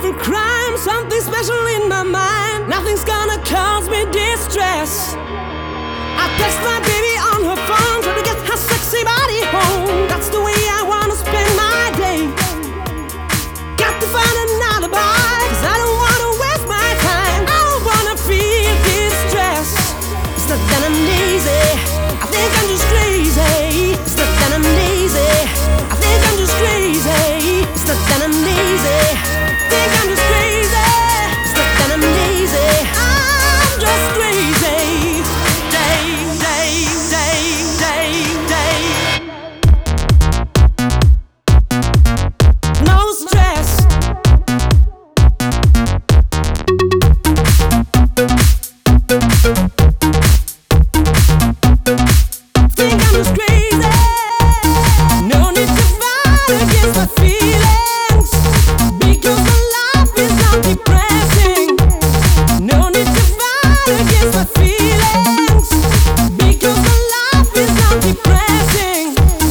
awful crime, something special in my mind. Nothing's gonna cause me distress. I text my baby on her phone, trying to get her sexy body home. That's the way I wanna spend my day. Got to find an alibi, 'cause I don't wanna waste my time. I don't wanna feel distress. It's not that I'm lazy, I think I'm just crazy. It's not that I'm lazy, I think I'm just crazy. It's not that I'm lazy, I think I'm just crazy. It's not that I'm lazy, I'm just crazy. Day, day, day, day, day. No stress. Think I'm just crazy. No need to fight against my feelings, because my life is not depressing. No need to fight against my feelings, because my life is not depressing.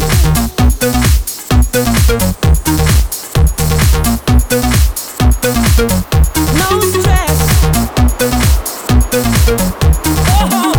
No stress. Oh.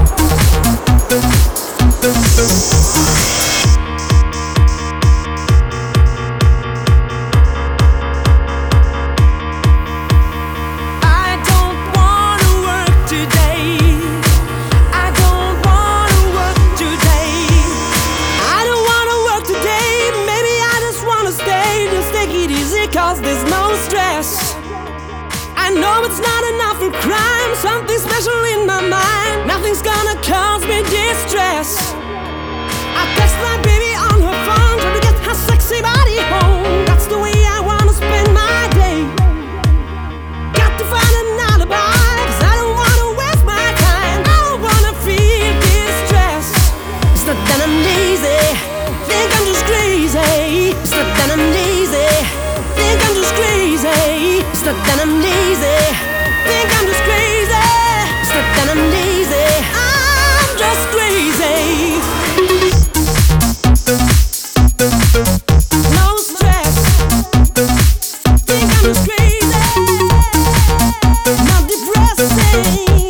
I don't wanna work today. I don't wanna work today. I don't wanna work today. Maybe I just wanna stay. Just take it easy, 'cause there's no stress. I know it's not an awful crime, something special in my mind. Nothing's gonna cause me distress. I text my baby on her phone, trying to get her sexy body home. That's the way I wanna spend my day. Got to find an alibi, 'cause I don't wanna waste my time. I don't wanna feel distress. It's not that I'm lazy, think I'm just crazy. It's not that I'm lazy, think I'm just crazy. It's not that I'm lazy, think I'm just crazy. It's not that I'm lazy, I'm just crazy. No stress. Think I'm just crazy, not depressing.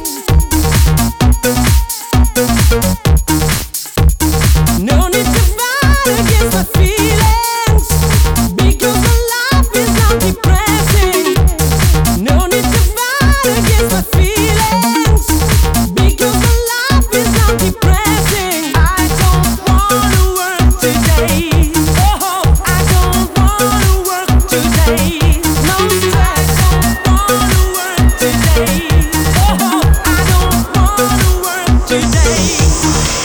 No need to fight against my feelings, because my life is not depressing. No need to fight against my feelings, because my life is not depressing. I don't wanna work today. Oh, I don't wanna work today. No stress. I don't wanna work today. Oh, I don't wanna work today.